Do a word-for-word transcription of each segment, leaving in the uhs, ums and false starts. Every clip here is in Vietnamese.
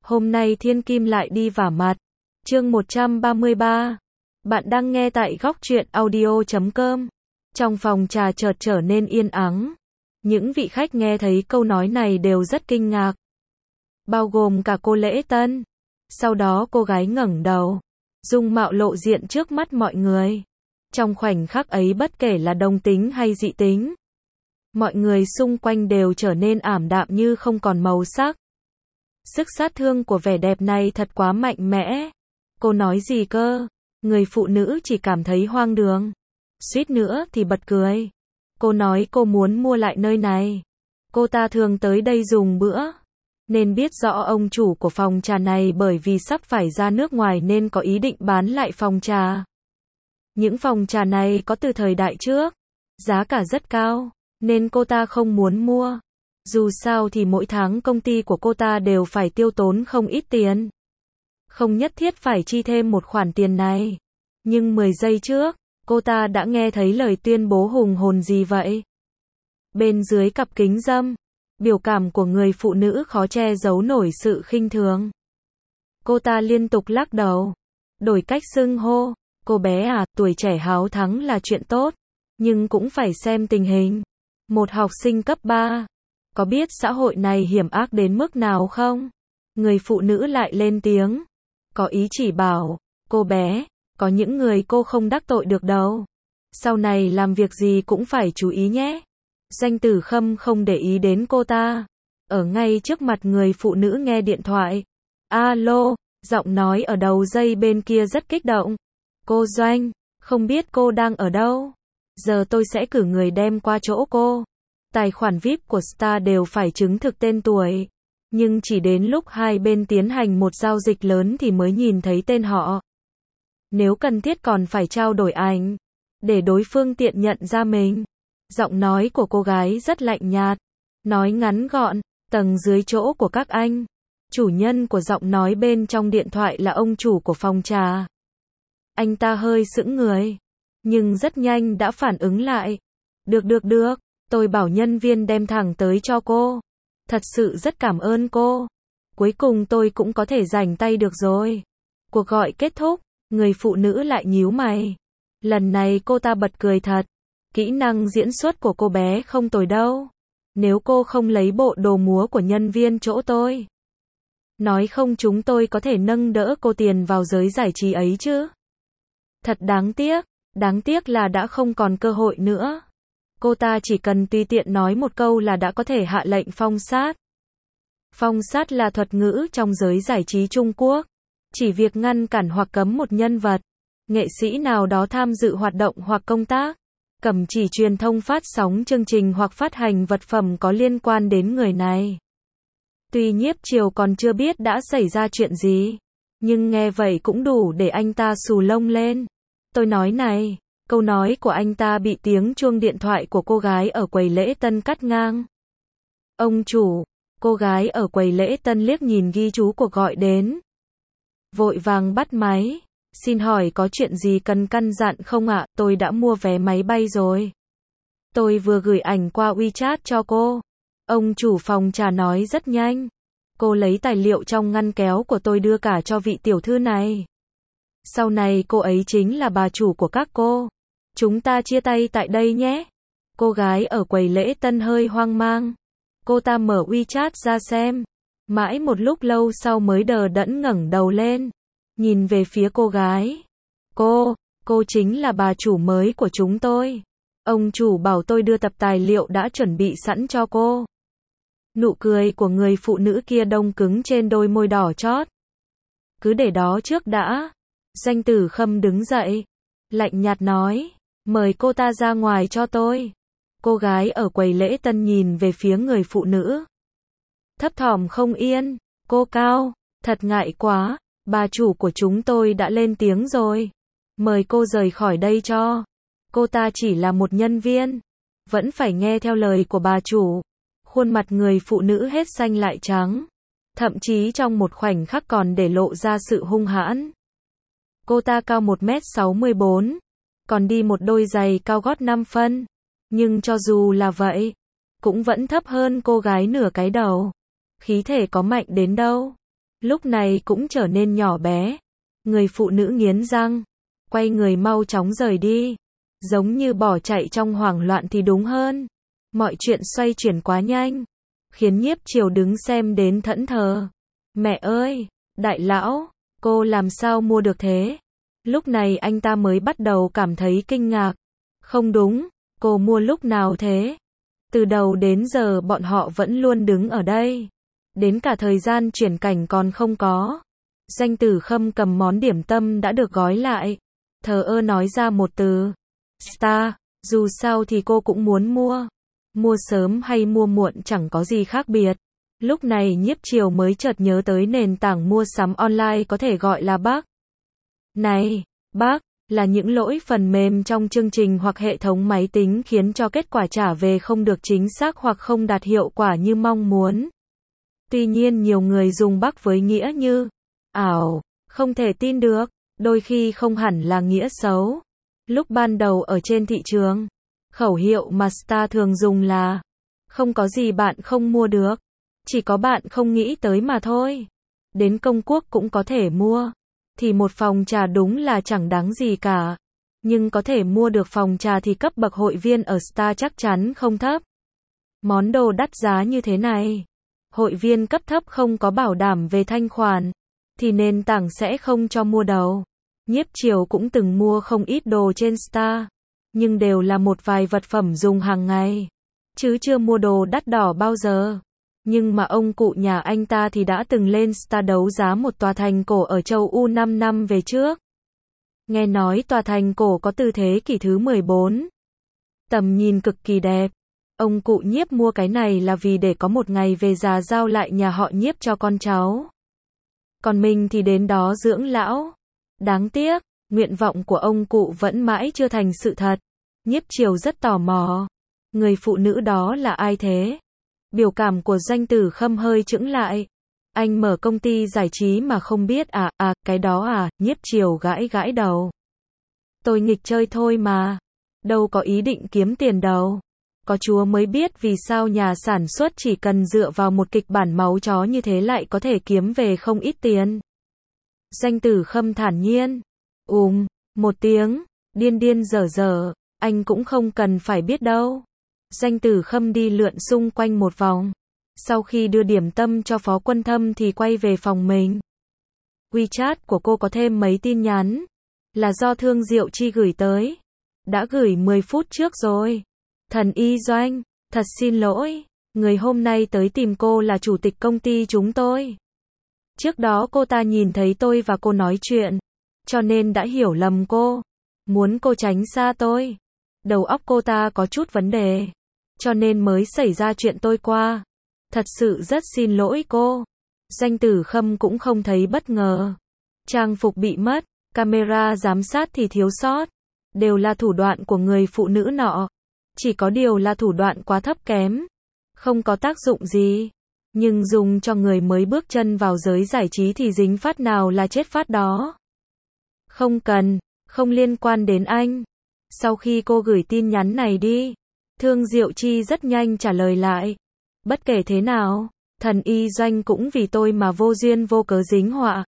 Hôm nay thiên kim lại đi vả mặt. Chương một trăm ba mươi ba. Bạn đang nghe tại góc truyện audio chấm com. Trong phòng trà chợt trở nên yên ắng. Những vị khách nghe thấy câu nói này đều rất kinh ngạc. Bao gồm cả cô Lễ Tân. Sau đó cô gái ngẩng đầu. Dung mạo lộ diện trước mắt mọi người. Trong khoảnh khắc ấy bất kể là đồng tính hay dị tính. Mọi người xung quanh đều trở nên ảm đạm như không còn màu sắc. Sức sát thương của vẻ đẹp này thật quá mạnh mẽ. Cô nói gì cơ? Người phụ nữ chỉ cảm thấy hoang đường. Suýt nữa thì bật cười. Cô nói cô muốn mua lại nơi này. Cô ta thường tới đây dùng bữa. Nên biết rõ ông chủ của phòng trà này bởi vì sắp phải ra nước ngoài nên có ý định bán lại phòng trà. Những phòng trà này có từ thời đại trước. Giá cả rất cao. Nên cô ta không muốn mua. Dù sao thì mỗi tháng công ty của cô ta đều phải tiêu tốn không ít tiền. Không nhất thiết phải chi thêm một khoản tiền này. Nhưng mười giây trước, cô ta đã nghe thấy lời tuyên bố hùng hồn gì vậy? Bên dưới cặp kính râm, biểu cảm của người phụ nữ khó che giấu nổi sự khinh thường. Cô ta liên tục lắc đầu, đổi cách xưng hô. Cô bé à, tuổi trẻ háo thắng là chuyện tốt, nhưng cũng phải xem tình hình. Một học sinh cấp ba. Có biết xã hội này hiểm ác đến mức nào không? Người phụ nữ lại lên tiếng. Có ý chỉ bảo, cô bé, có những người cô không đắc tội được đâu. Sau này làm việc gì cũng phải chú ý nhé. Doanh Tử Khâm không để ý đến cô ta. Ở ngay trước mặt người phụ nữ nghe điện thoại. Alo, giọng nói ở đầu dây bên kia rất kích động. Cô Doanh, không biết cô đang ở đâu? Giờ tôi sẽ cử người đem qua chỗ cô. Tài khoản vi ai pi của Star đều phải chứng thực tên tuổi. Nhưng chỉ đến lúc hai bên tiến hành một giao dịch lớn thì mới nhìn thấy tên họ. Nếu cần thiết còn phải trao đổi ảnh. Để đối phương tiện nhận ra mình. Giọng nói của cô gái rất lạnh nhạt. Nói ngắn gọn, tầng dưới chỗ của các anh. Chủ nhân của giọng nói bên trong điện thoại là ông chủ của phòng trà. Anh ta hơi sững người. Nhưng rất nhanh đã phản ứng lại. Được được được. Tôi bảo nhân viên đem thẳng tới cho cô. Thật sự rất cảm ơn cô. Cuối cùng tôi cũng có thể rảnh tay được rồi. Cuộc gọi kết thúc, người phụ nữ lại nhíu mày. Lần này cô ta bật cười thật. Kỹ năng diễn xuất của cô bé không tồi đâu. Nếu cô không lấy bộ đồ múa của nhân viên chỗ tôi. Nói không chúng tôi có thể nâng đỡ cô tiền vào giới giải trí ấy chứ. Thật đáng tiếc. Đáng tiếc là đã không còn cơ hội nữa. Cô ta chỉ cần tùy tiện nói một câu là đã có thể hạ lệnh phong sát. Phong sát là thuật ngữ trong giới giải trí Trung Quốc. Chỉ việc ngăn cản hoặc cấm một nhân vật, nghệ sĩ nào đó tham dự hoạt động hoặc công tác. Cầm chỉ truyền thông phát sóng chương trình hoặc phát hành vật phẩm có liên quan đến người này. Tuy Nhiếp Triều còn chưa biết đã xảy ra chuyện gì. Nhưng nghe vậy cũng đủ để anh ta xù lông lên. Tôi nói này. Câu nói của anh ta bị tiếng chuông điện thoại của cô gái ở quầy lễ tân cắt ngang. Ông chủ, cô gái ở quầy lễ tân liếc nhìn ghi chú cuộc gọi đến. Vội vàng bắt máy. Xin hỏi có chuyện gì cần căn dặn không ạ? Tôi đã mua vé máy bay rồi. Tôi vừa gửi ảnh qua WeChat cho cô. Ông chủ phòng trà nói rất nhanh. Cô lấy tài liệu trong ngăn kéo của tôi đưa cả cho vị tiểu thư này. Sau này cô ấy chính là bà chủ của các cô. Chúng ta chia tay tại đây nhé. Cô gái ở quầy lễ tân hơi hoang mang. Cô ta mở WeChat ra xem. Mãi một lúc lâu sau mới đờ đẫn ngẩng đầu lên. Nhìn về phía cô gái. Cô, cô chính là bà chủ mới của chúng tôi. Ông chủ bảo tôi đưa tập tài liệu đã chuẩn bị sẵn cho cô. Nụ cười của người phụ nữ kia đông cứng trên đôi môi đỏ chót. Cứ để đó trước đã. Doanh Tử Khâm đứng dậy. Lạnh nhạt nói. Mời cô ta ra ngoài cho tôi. Cô gái ở quầy lễ tân nhìn về phía người phụ nữ. Thấp thỏm không yên. Cô Cao, thật ngại quá. Bà chủ của chúng tôi đã lên tiếng rồi. Mời cô rời khỏi đây cho. Cô ta chỉ là một nhân viên. Vẫn phải nghe theo lời của bà chủ. Khuôn mặt người phụ nữ hết xanh lại trắng. Thậm chí trong một khoảnh khắc còn để lộ ra sự hung hãn. Cô ta cao một mét sáu mươi bốn. Còn đi một đôi giày cao gót năm phân. Nhưng cho dù là vậy, cũng vẫn thấp hơn cô gái nửa cái đầu. Khí thể có mạnh đến đâu. lúc này cũng trở nên nhỏ bé. Người phụ nữ nghiến răng, quay người mau chóng rời đi. Giống như bỏ chạy trong hoảng loạn thì đúng hơn. Mọi chuyện xoay chuyển quá nhanh, khiến Nhiếp Triều đứng xem đến thẫn thờ. Mẹ ơi, đại lão, cô làm sao mua được thế? Lúc này anh ta mới bắt đầu cảm thấy kinh ngạc. Không đúng, cô mua lúc nào thế? Từ đầu đến giờ bọn họ vẫn luôn đứng ở đây. Đến cả thời gian chuyển cảnh còn không có. Danh Tử Khâm cầm món điểm tâm đã được gói lại. Thờ ơ nói ra một từ. Star, dù sao thì cô cũng muốn mua. Mua sớm hay mua muộn chẳng có gì khác biệt. Lúc này Nhiếp Triều mới chợt nhớ tới nền tảng mua sắm online có thể gọi là bug. Này, bug là những lỗi phần mềm trong chương trình hoặc hệ thống máy tính khiến cho kết quả trả về không được chính xác hoặc không đạt hiệu quả như mong muốn. Tuy nhiên nhiều người dùng bug với nghĩa như ảo, không thể tin được, đôi khi không hẳn là nghĩa xấu. Lúc ban đầu ở trên thị trường, khẩu hiệu mà Star thường dùng là không có gì bạn không mua được, chỉ có bạn không nghĩ tới mà thôi. Đến công quốc cũng có thể mua, thì một phòng trà đúng là chẳng đáng gì cả. Nhưng có thể mua được phòng trà thì cấp bậc hội viên ở Star chắc chắn không thấp. Món đồ đắt giá như thế này, hội viên cấp thấp không có bảo đảm về thanh khoản, thì nền tảng sẽ không cho mua đâu. Nhiếp Triều cũng từng mua không ít đồ trên Star, nhưng đều là một vài vật phẩm dùng hàng ngày, chứ chưa mua đồ đắt đỏ bao giờ. Nhưng mà ông cụ nhà anh ta thì đã từng lên Star đấu giá một tòa thành cổ ở châu Âu năm năm về trước. Nghe nói tòa thành cổ có từ thế kỷ thứ mười bốn. Tầm nhìn cực kỳ đẹp. Ông cụ Nhiếp mua cái này là vì để có một ngày về già giao lại nhà họ Nhiếp cho con cháu. Còn mình thì đến đó dưỡng lão. Đáng tiếc, nguyện vọng của ông cụ vẫn mãi chưa thành sự thật. Nhiếp Triều rất tò mò. Người phụ nữ đó là ai thế? Biểu cảm của Danh Tử Khâm hơi chững lại. Anh mở công ty giải trí mà không biết à, à, cái đó à, Nhiếp Triều gãi gãi đầu. Tôi nghịch chơi thôi mà. Đâu có ý định kiếm tiền đâu. Có Chúa mới biết vì sao nhà sản xuất chỉ cần dựa vào một kịch bản máu chó như thế lại có thể kiếm về không ít tiền. Danh Tử Khâm thản nhiên. Ùm, một tiếng, điên điên dở dở, anh cũng không cần phải biết đâu. Danh Tử Khâm đi lượn xung quanh một vòng. Sau khi đưa điểm tâm cho Phó Quân Thâm thì quay về phòng mình. WeChat của cô có thêm mấy tin nhắn. Là do Thương Diệu Chi gửi tới. Đã gửi mười phút trước rồi. Thần Y Doanh, thật xin lỗi. Người hôm nay tới tìm cô là chủ tịch công ty chúng tôi. Trước đó cô ta nhìn thấy tôi và cô nói chuyện. Cho nên đã hiểu lầm cô. Muốn cô tránh xa tôi. Đầu óc cô ta có chút vấn đề. Cho nên mới xảy ra chuyện tôi qua. Thật sự rất xin lỗi cô. Danh Tử Khâm cũng không thấy bất ngờ. Trang phục bị mất, camera giám sát thì thiếu sót. Đều là thủ đoạn của người phụ nữ nọ. Chỉ có điều là thủ đoạn quá thấp kém. Không có tác dụng gì. Nhưng dùng cho người mới bước chân vào giới giải trí thì dính phát nào là chết phát đó. Không cần, không liên quan đến anh. Sau khi cô gửi tin nhắn này đi, Thương Diệu Chi rất nhanh trả lời lại. Bất kể thế nào, Thần Y Doanh cũng vì tôi mà vô duyên vô cớ dính họa.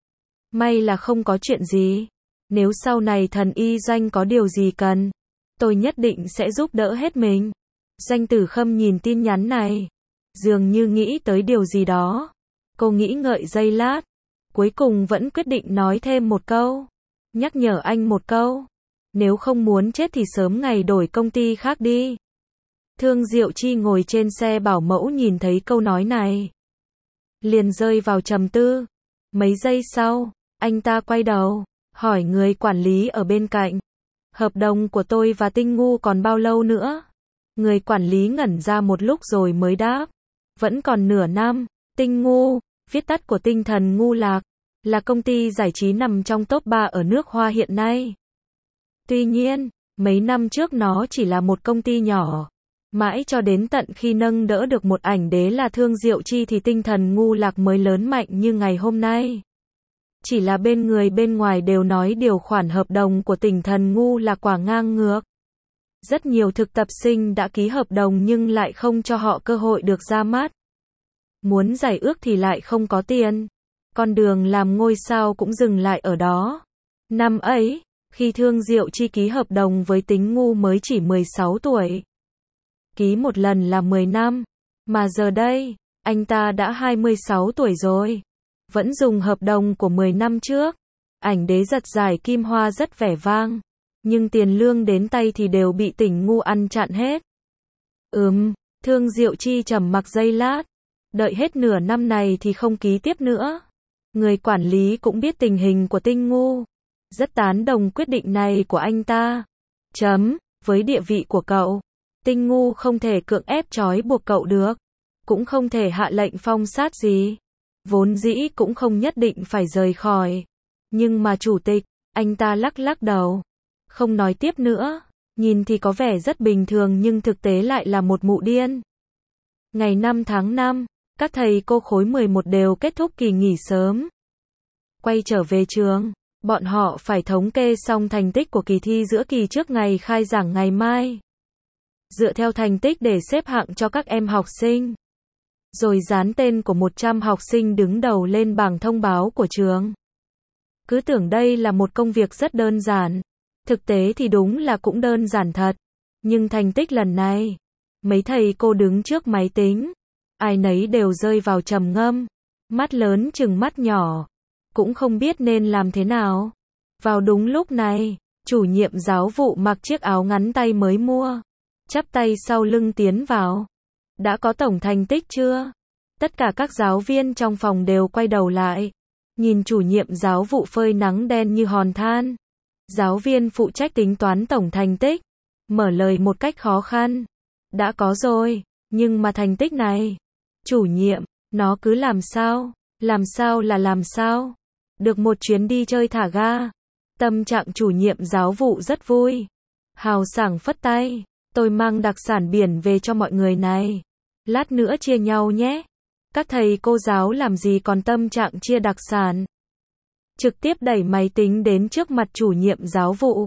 May là không có chuyện gì. Nếu sau này Thần Y Doanh có điều gì cần, tôi nhất định sẽ giúp đỡ hết mình. Danh Tử Khâm nhìn tin nhắn này, dường như nghĩ tới điều gì đó. Cô nghĩ ngợi giây lát, cuối cùng vẫn quyết định nói thêm một câu. Nhắc nhở anh một câu. Nếu không muốn chết thì sớm ngày đổi công ty khác đi. Thương Diệu Chi ngồi trên xe bảo mẫu nhìn thấy câu nói này, liền rơi vào trầm tư. Mấy giây sau, anh ta quay đầu, hỏi người quản lý ở bên cạnh. Hợp đồng của tôi và Tinh Ngu còn bao lâu nữa? Người quản lý ngẩn ra một lúc rồi mới đáp. Vẫn còn nửa năm. Tinh Ngu, viết tắt của Tinh Thần Ngu Lạc, là công ty giải trí nằm trong top ba ở nước Hoa hiện nay. Tuy nhiên, mấy năm trước nó chỉ là một công ty nhỏ. Mãi cho đến tận khi nâng đỡ được một ảnh đế là Thương Diệu Chi thì Tinh Thần Ngu Lạc mới lớn mạnh như ngày hôm nay. Chỉ là bên người bên ngoài đều nói điều khoản hợp đồng của Tinh Thần Ngu là quả ngang ngược. Rất nhiều thực tập sinh đã ký hợp đồng nhưng lại không cho họ cơ hội được ra mắt. Muốn giải ước thì lại không có tiền. con đường làm ngôi sao cũng dừng lại ở đó. Năm ấy, khi Thương Diệu Chi ký hợp đồng với Tính Ngu mới chỉ mười sáu tuổi. Ký một lần là mười năm, mà giờ đây, anh ta đã hai mươi sáu tuổi rồi. Vẫn dùng hợp đồng của mười năm trước. Ảnh đế giật giải kim hoa rất vẻ vang, nhưng tiền lương đến tay thì đều bị Tỉnh Ngu ăn chặn hết. Ừm, Thương Diệu Chi trầm mặc giây lát. Đợi hết nửa năm này thì không ký tiếp nữa. Người quản lý cũng biết tình hình của Tinh Ngu. Rất tán đồng quyết định này của anh ta. Chấm, với địa vị của cậu, Tinh Ngu không thể cưỡng ép trói buộc cậu được. Cũng không thể hạ lệnh phong sát gì. Vốn dĩ cũng không nhất định phải rời khỏi. Nhưng mà chủ tịch, anh ta lắc lắc đầu. Không nói tiếp nữa. Nhìn thì có vẻ rất bình thường nhưng thực tế lại là một mụ điên. Ngày năm tháng năm, các thầy cô khối mười một đều kết thúc kỳ nghỉ sớm. Quay trở về trường, bọn họ phải thống kê xong thành tích của kỳ thi giữa kỳ trước ngày khai giảng ngày mai. Dựa theo thành tích để xếp hạng cho các em học sinh. Rồi dán tên của một trăm học sinh đứng đầu lên bảng thông báo của trường. Cứ tưởng đây là một công việc rất đơn giản. Thực tế thì đúng là cũng đơn giản thật. Nhưng thành tích lần này, mấy thầy cô đứng trước máy tính. Ai nấy đều rơi vào trầm ngâm. Mắt lớn chừng mắt nhỏ. Cũng không biết nên làm thế nào. Vào đúng lúc này, chủ nhiệm giáo vụ mặc chiếc áo ngắn tay mới mua. Chắp tay sau lưng tiến vào. Đã có tổng thành tích chưa? Tất cả các giáo viên trong phòng đều quay đầu lại. Nhìn chủ nhiệm giáo vụ phơi nắng đen như hòn than. Giáo viên phụ trách tính toán tổng thành tích. Mở lời một cách khó khăn. Đã có rồi, nhưng mà thành tích này. Chủ nhiệm, nó cứ làm sao? Làm sao là làm sao? Được một chuyến đi chơi thả ga. Tâm trạng chủ nhiệm giáo vụ rất vui. Hào sảng phất tay. Tôi mang đặc sản biển về cho mọi người này. Lát nữa chia nhau nhé. Các thầy cô giáo làm gì còn tâm trạng chia đặc sản. Trực tiếp đẩy máy tính đến trước mặt chủ nhiệm giáo vụ.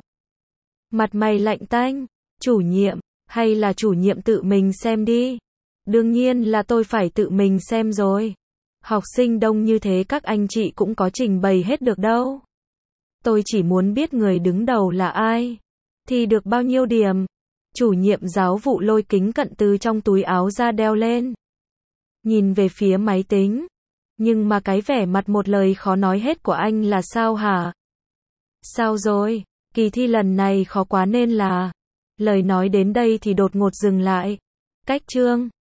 Mặt mày lạnh tanh. Chủ nhiệm, hay là chủ nhiệm tự mình xem đi. Đương nhiên là tôi phải tự mình xem rồi. Học sinh đông như thế các anh chị cũng có trình bày hết được đâu. Tôi chỉ muốn biết người đứng đầu là ai. Thì được bao nhiêu điểm. Chủ nhiệm giáo vụ lôi kính cận từ trong túi áo ra đeo lên. Nhìn về phía máy tính. Nhưng mà cái vẻ mặt một lời khó nói hết của anh là sao hả? Sao rồi? Kỳ thi lần này khó quá nên là... Lời nói đến đây thì đột ngột dừng lại. Cách chương.